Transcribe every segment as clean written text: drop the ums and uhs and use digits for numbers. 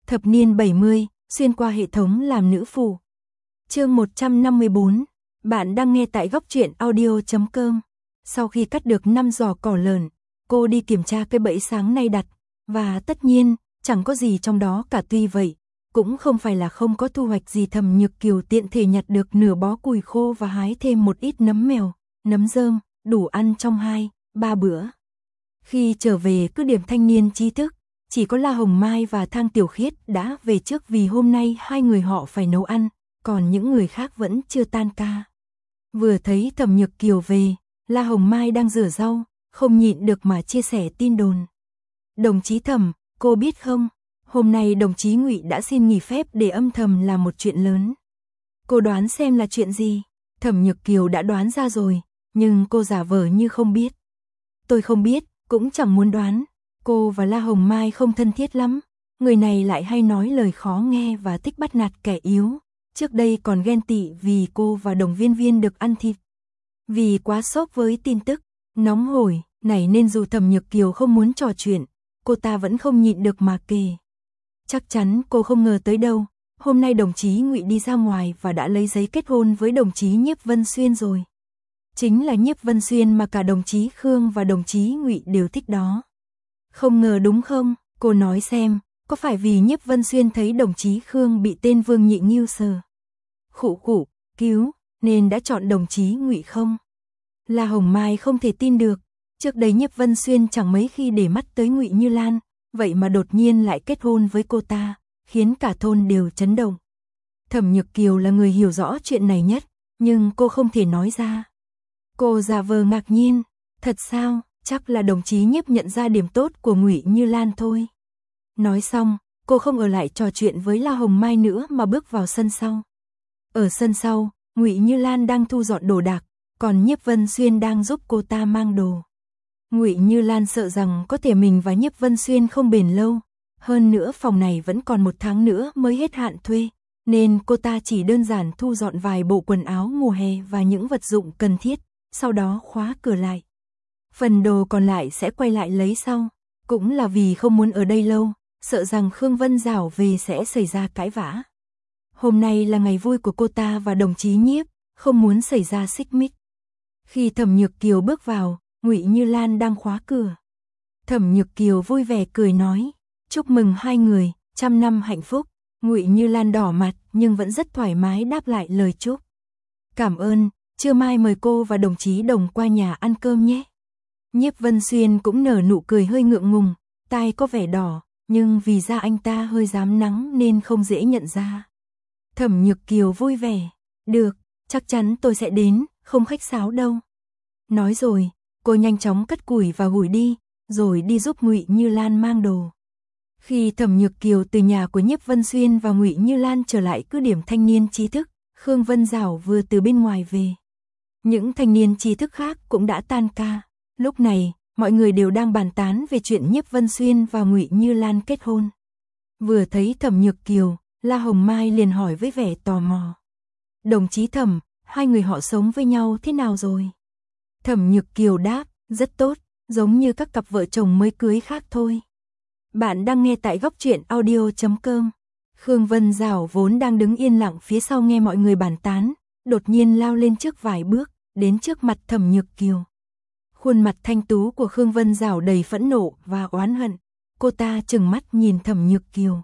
Thập niên 70, xuyên qua hệ thống làm nữ phù. Chương 154, bạn đang nghe tại góc truyện audio.com. Sau khi cắt được 5 giò cỏ lợn, cô đi kiểm tra cây bẫy sáng nay đặt, và tất nhiên, chẳng có gì trong đó cả. Tuy vậy, cũng không phải là không có thu hoạch gì. Thẩm Nhược Kiều tiện thể nhặt được nửa bó củi khô và hái thêm một ít nấm mèo, nấm rơm, đủ ăn trong 2-3 bữa. Khi trở về cứ điểm thanh niên trí thức, chỉ có La Hồng Mai và Thang Tiểu Khiết đã về trước vì hôm nay hai người họ phải nấu ăn, còn những người khác vẫn chưa tan ca. Vừa thấy Thẩm Nhược Kiều về, La Hồng Mai đang rửa rau, không nhịn được mà chia sẻ tin đồn. Đồng chí Thẩm, cô biết không, hôm nay đồng chí Ngụy đã xin nghỉ phép để âm thầm làm một chuyện lớn. Cô đoán xem là chuyện gì? Thẩm Nhược Kiều đã đoán ra rồi, nhưng cô giả vờ như không biết. Tôi không biết, cũng chẳng muốn đoán. Cô và La Hồng Mai không thân thiết lắm, người này lại hay nói lời khó nghe và thích bắt nạt kẻ yếu. Trước đây còn ghen tị vì cô và Đồng Viên Viên được ăn thịt. Vì quá sốc với tin tức nóng hổi này nên dù Thẩm Nhược Kiều không muốn trò chuyện, cô ta vẫn không nhịn được mà kể. Chắc chắn cô không ngờ tới đâu, hôm nay đồng chí Ngụy đi ra ngoài và đã lấy giấy kết hôn với đồng chí Nhiếp Vân Xuyên rồi. Chính là Nhiếp Vân Xuyên mà cả đồng chí Khương và đồng chí Ngụy đều thích đó. Không ngờ đúng không? Cô nói xem, có phải vì Nhiếp Vân Xuyên thấy đồng chí Khương bị tên Vương Nhị Nghiêu sờ khụ cứu nên đã chọn đồng chí Ngụy không? La Hồng Mai không thể tin được, trước đây Nhiếp Vân Xuyên chẳng mấy khi để mắt tới Ngụy Như Lan, vậy mà đột nhiên lại kết hôn với cô ta, khiến cả thôn đều chấn động. Thẩm Nhược Kiều là người hiểu rõ chuyện này nhất, nhưng cô không thể nói ra. Cô giả vờ ngạc nhiên, thật sao? Chắc là đồng chí Nhiếp nhận ra điểm tốt của Ngụy Như Lan thôi. Nói xong, cô không ở lại trò chuyện với La Hồng Mai nữa mà bước vào sân sau. Ở sân sau, Ngụy Như Lan đang thu dọn đồ đạc, còn Nhiếp Vân Xuyên đang giúp cô ta mang đồ. Ngụy Như Lan sợ rằng có thể mình và Nhiếp Vân Xuyên không bền lâu, hơn nữa phòng này vẫn còn 1 tháng nữa mới hết hạn thuê, nên cô ta chỉ đơn giản thu dọn vài bộ quần áo mùa hè và những vật dụng cần thiết, sau đó khóa cửa lại. Phần đồ còn lại sẽ quay lại lấy sau, cũng là vì không muốn ở đây lâu, sợ rằng Khương Vân Giảo về sẽ xảy ra cãi vã. Hôm nay là ngày vui của cô ta và đồng chí Nhiếp, không muốn xảy ra xích mích. Khi Thẩm Nhược Kiều bước vào, Ngụy Như Lan đang khóa cửa. Thẩm Nhược Kiều vui vẻ cười nói, chúc mừng hai người, 100 năm hạnh phúc. Ngụy Như Lan đỏ mặt nhưng vẫn rất thoải mái đáp lại lời chúc. Cảm ơn, trưa mai mời cô và đồng chí Đồng qua nhà ăn cơm nhé. Nhiếp Vân Xuyên cũng nở nụ cười hơi ngượng ngùng, tai có vẻ đỏ, nhưng vì da anh ta hơi rám nắng nên không dễ nhận ra. Thẩm Nhược Kiều vui vẻ, được, chắc chắn tôi sẽ đến, không khách sáo đâu. Nói rồi, cô nhanh chóng cắt củi và hủi đi, rồi đi giúp Ngụy Như Lan mang đồ. Khi Thẩm Nhược Kiều từ nhà của Nhiếp Vân Xuyên và Ngụy Như Lan trở lại cứ điểm thanh niên trí thức, Khương Vân Giảo vừa từ bên ngoài về. Những thanh niên trí thức khác cũng đã tan ca. Lúc này, mọi người đều đang bàn tán về chuyện Nhiếp Vân Xuyên và Ngụy Như Lan kết hôn. Vừa thấy Thẩm Nhược Kiều, La Hồng Mai liền hỏi với vẻ tò mò. Đồng chí Thẩm, hai người họ sống với nhau thế nào rồi? Thẩm Nhược Kiều đáp, rất tốt, giống như các cặp vợ chồng mới cưới khác thôi. Bạn đang nghe tại góc truyện audio.com. Khương Vân Giảo vốn đang đứng yên lặng phía sau nghe mọi người bàn tán, đột nhiên lao lên trước vài bước, đến trước mặt Thẩm Nhược Kiều. Khuôn mặt thanh tú của Khương Vân Giảo đầy phẫn nộ và oán hận. Cô ta trừng mắt nhìn Thẩm Nhược Kiều.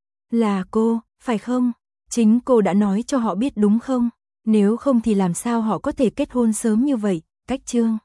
Là cô, phải không? Chính cô đã nói cho họ biết đúng không? Nếu không thì làm sao họ có thể kết hôn sớm như vậy? Cách chương